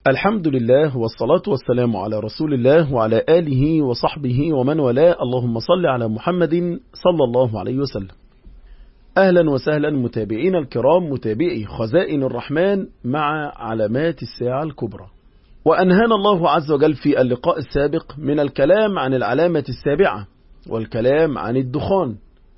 الحمد لله والصلاة والسلام على رسول الله وعلى آله وصحبه ومن والاه. اللهم صل على محمد صلى الله عليه وسلم. أهلا وسهلا متابعين الكرام، متابعي خزائن الرحمن مع علامات الساعة الكبرى. وأنهانا الله عز وجل في اللقاء السابق من الكلام عن العلامة السابعة والكلام عن الدخان،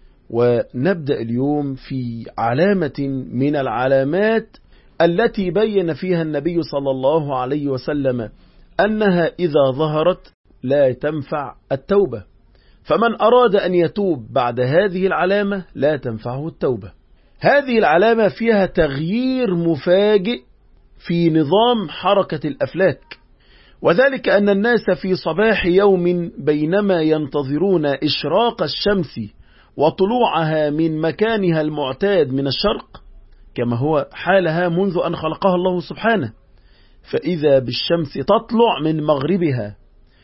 ونبدأ اليوم في علامة من العلامات التي بين فيها النبي صلى الله عليه وسلم أنها إذا ظهرت لا تنفع التوبة، فمن أراد أن يتوب بعد هذه العلامة لا تنفعه التوبة. هذه العلامة فيها تغيير مفاجئ في نظام حركة الأفلاك، وذلك أن الناس في صباح يوم بينما ينتظرون إشراق الشمس وطلوعها من مكانها المعتاد من الشرق كما هو حالها منذ أن خلقها الله سبحانه، فإذا بالشمس تطلع من مغربها،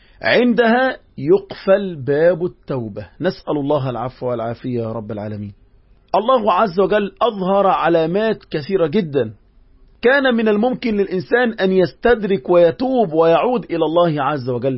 عندها يقفل باب التوبة. نسأل الله العفو والعافية يا رب العالمين. الله عز وجل أظهر علامات كثيرة جدا كان من الممكن للإنسان أن يستدرك ويتوب ويعود إلى الله عز وجل،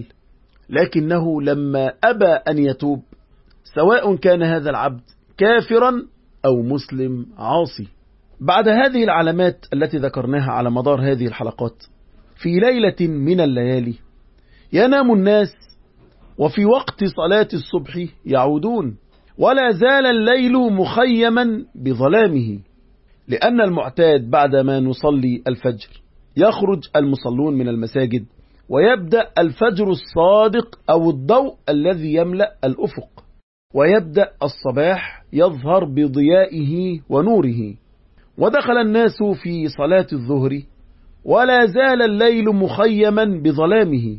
لكنه لما أبى أن يتوب، سواء كان هذا العبد كافرا أو مسلم عاصي. بعد هذه العلامات التي ذكرناها على مدار هذه الحلقات، في ليلة من الليالي ينام الناس وفي وقت صلاة الصبح يعودون، ولا زال الليل مخيما بظلامه، لأن المعتاد بعدما نصلي الفجر يخرج المصلون من المساجد ويبدأ الفجر الصادق أو الضوء الذي يملأ الأفق، ويبدأ الصباح يظهر بضيائه ونوره. ودخل الناس في صلاة الظهر ولا زال الليل مخيما بظلامه،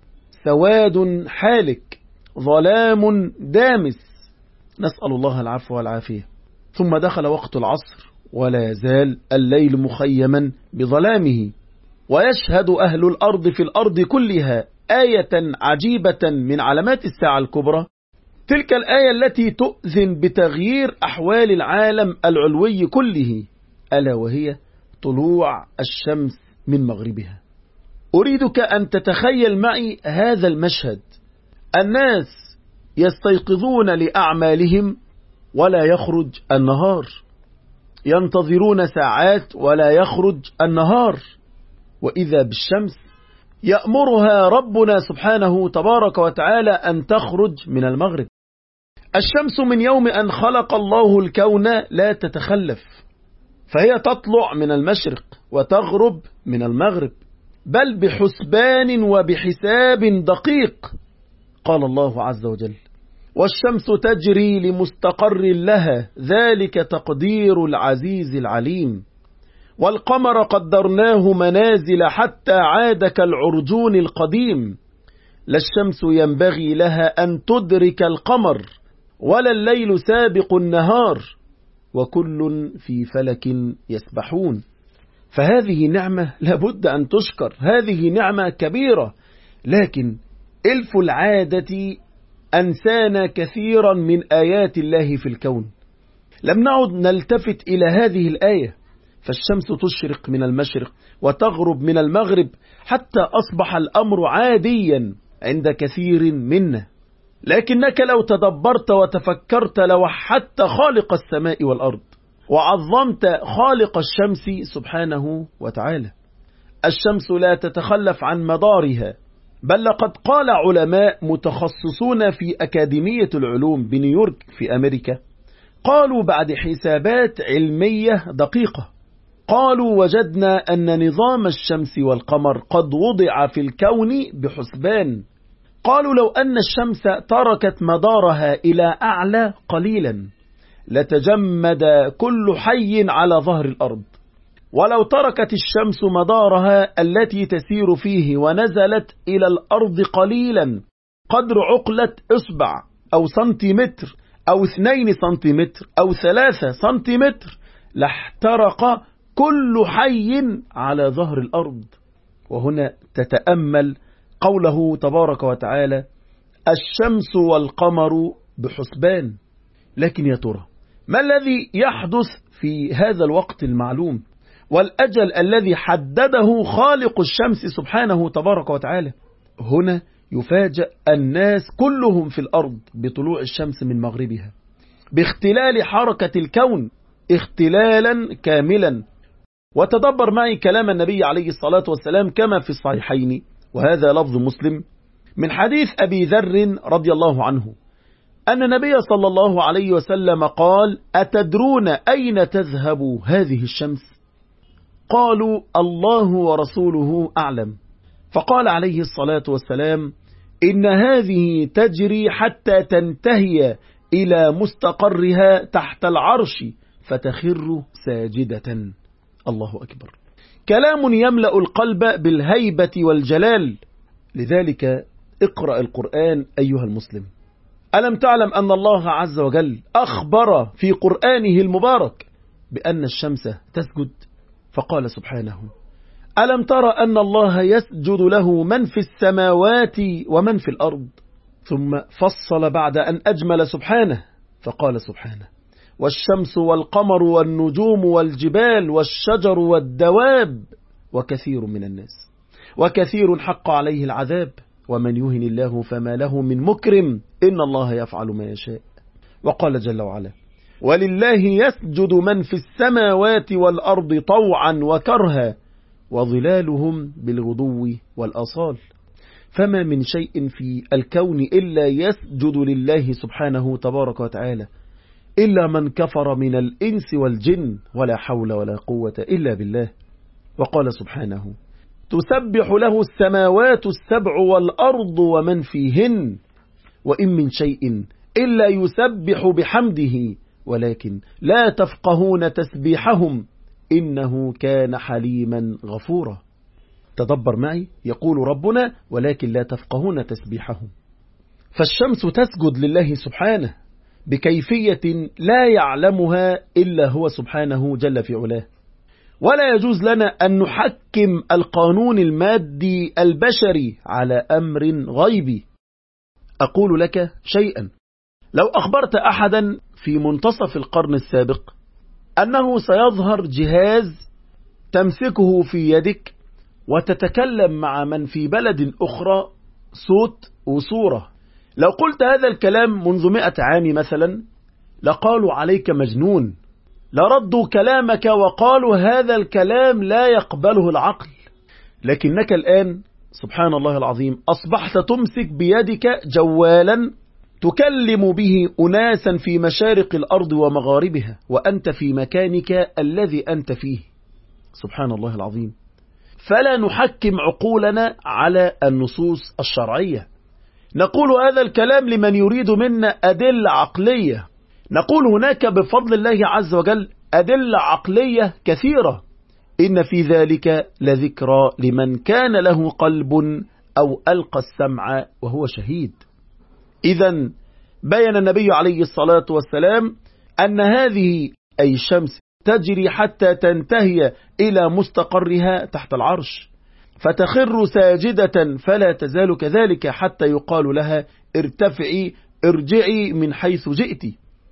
سواد حالك، ظلام دامس، نسأل الله العفو والعافية. ثم دخل وقت العصر ولا زال الليل مخيما بظلامه، ويشهد أهل الأرض في الأرض كلها آية عجيبة من علامات الساعة الكبرى، تلك الآية التي تؤذن بتغيير أحوال العالم العلوي كله، ألا وهي طلوع الشمس من مغربها. أريدك أن تتخيل معي هذا المشهد: الناس يستيقظون لأعمالهم ولا يخرج النهار، ينتظرون ساعات ولا يخرج النهار، وإذا بالشمس يأمرها ربنا سبحانه تبارك وتعالى أن تخرج من المغرب. الشمس من يوم أن خلق الله الكون لا تتخلف، فهي تطلع من المشرق وتغرب من المغرب، بل بحسبان وبحساب دقيق. قال الله عز وجل: والشمس تجري لمستقر لها ذلك تقدير العزيز العليم، والقمر قدرناه منازل حتى عاد كالعرجون القديم، لا الشمس ينبغي لها أن تدرك القمر ولا الليل سابق النهار وكل في فلك يسبحون. فهذه نعمة لابد أن تشكر، هذه نعمة كبيرة، لكن إلف العادة أنسانا كثيرا من آيات الله في الكون. لم نعد نلتفت إلى هذه الآية، فالشمس تشرق من المشرق وتغرب من المغرب حتى أصبح الأمر عاديا عند كثير منا، لكنك لو تدبرت وتفكرت لوحدت خالق السماء والأرض وعظمت خالق الشمس سبحانه وتعالى. الشمس لا تتخلف عن مدارها، بل لقد قال علماء متخصصون في أكاديمية العلوم بنيويورك في أمريكا، قالوا بعد حسابات علمية دقيقة، قالوا: وجدنا أن نظام الشمس والقمر قد وضع في الكون بحسبان. قالوا: لو أن الشمس تركت مدارها إلى أعلى قليلا لتجمد كل حي على ظهر الأرض، ولو تركت الشمس مدارها التي تسير فيه ونزلت إلى الأرض قليلا قدر عقلة إصبع أو سنتيمتر أو 2 سنتيمتر أو 3 سنتيمتر لاحترق كل حي على ظهر الأرض. وهنا تتأمل قوله تبارك وتعالى: الشمس والقمر بحسبان. لكن يا ترى ما الذي يحدث في هذا الوقت المعلوم؟ والأجل الذي حدده خالق الشمس سبحانه تبارك وتعالى. هنا يفاجأ الناس كلهم في الأرض بطلوع الشمس من مغربها، باختلال حركة الكون اختلالا كاملا. وتدبر معي كلام النبي عليه الصلاة والسلام كما في الصحيحين، وهذا لفظ مسلم من حديث أبي ذر رضي الله عنه أن النبي صلى الله عليه وسلم قال: أتدرون أين تذهب هذه الشمس؟ قالوا: الله ورسوله أعلم. فقال عليه الصلاة والسلام: إن هذه تجري حتى تنتهي إلى مستقرها تحت العرش فتخر ساجدة. الله أكبر. كلام يملأ القلب بالهيبة والجلال. لذلك اقرأ القرآن أيها المسلم. ألم تعلم أن الله عز وجل أخبر في قرآنه المبارك بأن الشمس تسجد؟ فقال سبحانه: ألم تر أن الله يسجد له من في السماوات ومن في الأرض؟ ثم فصل بعد أن أجمل سبحانه فقال سبحانه: والشمس والقمر والنجوم والجبال والشجر والدواب وكثير من الناس، وكثير حق عليه العذاب، ومن يهن الله فما له من مكرم، إن الله يفعل ما يشاء. وقال جل وعلا: ولله يسجد من في السماوات والأرض طوعا وكرها وظلالهم بالغدو والآصال. فما من شيء في الكون إلا يسجد لله سبحانه تبارك وتعالى، إلا من كفر من الإنس والجن، ولا حول ولا قوة إلا بالله. وقال سبحانه: تسبح له السماوات السبع والأرض ومن فيهن، وإن من شيء إلا يسبح بحمده ولكن لا تفقهون تسبيحهم إنه كان حليما غفورا. تدبر معي، يقول ربنا: ولكن لا تفقهون تسبيحهم. فالشمس تسجد لله سبحانه بكيفية لا يعلمها إلا هو سبحانه جل في علاه. ولا يجوز لنا أن نحكم القانون المادي البشري على أمر غيبي. أقول لك شيئا: لو أخبرت أحدا في منتصف القرن السابق أنه سيظهر جهاز تمسكه في يدك وتتكلم مع من في بلد أخرى صوت وصورة، لو قلت هذا الكلام منذ 100 عام مثلا لقالوا عليك مجنون، لردوا كلامك وقالوا هذا الكلام لا يقبله العقل. لكنك الآن سبحان الله العظيم أصبحت تمسك بيدك جوالا تكلم به أناسا في مشارق الأرض ومغاربها وأنت في مكانك الذي أنت فيه. سبحان الله العظيم. فلا نحكم عقولنا على النصوص الشرعية، نقول هذا الكلام لمن يريد منا أدلة عقلية. نقول هناك بفضل الله عز وجل أدلة عقلية كثيرة، إن في ذلك لذكرى لمن كان له قلب أو ألقى السمع وهو شهيد. إذن بين النبي عليه الصلاة والسلام أن هذه أي الشمس تجري حتى تنتهي إلى مستقرها تحت العرش فتخر ساجدة فلا تزال كذلك حتى يقال لها ارتفعي ارجعي من حيث جئت،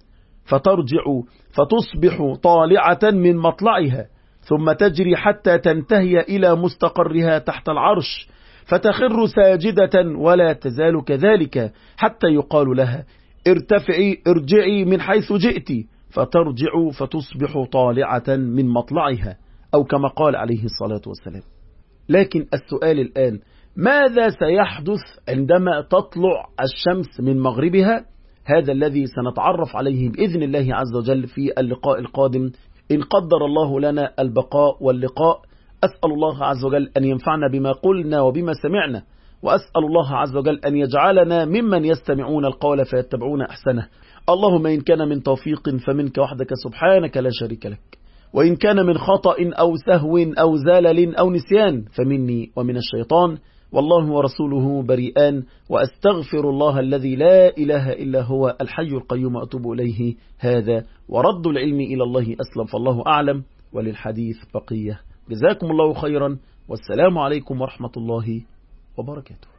فترجع فتصبح طالعة من مطلعها، ثم تجري حتى تنتهي إلى مستقرها تحت العرش فتخر ساجدة ولا تزال كذلك حتى يقال لها ارتفعي ارجعي من حيث جئت، فترجع فتصبح طالعة من مطلعها، أو كما قال عليه الصلاة والسلام. لكن السؤال الآن: ماذا سيحدث عندما تطلع الشمس من مغربها؟ هذا الذي سنتعرف عليه بإذن الله عز وجل في اللقاء القادم إن قدر الله لنا البقاء واللقاء. أسأل الله عز وجل أن ينفعنا بما قلنا وبما سمعنا، وأسأل الله عز وجل أن يجعلنا ممن يستمعون القول فيتبعون أحسنه. اللهم إن كان من توفيق فمنك وحدك سبحانك لا شريك لك، وإن كان من خطأ أو سهو أو زلل أو نسيان فمني ومن الشيطان، والله ورسوله بريئان، وأستغفر الله الذي لا إله إلا هو الحي القيوم أتوب إليه. هذا ورد العلم إلى الله أسلم، فالله أعلم، وللحديث بقية. جزاكم الله خيرا، والسلام عليكم ورحمة الله وبركاته.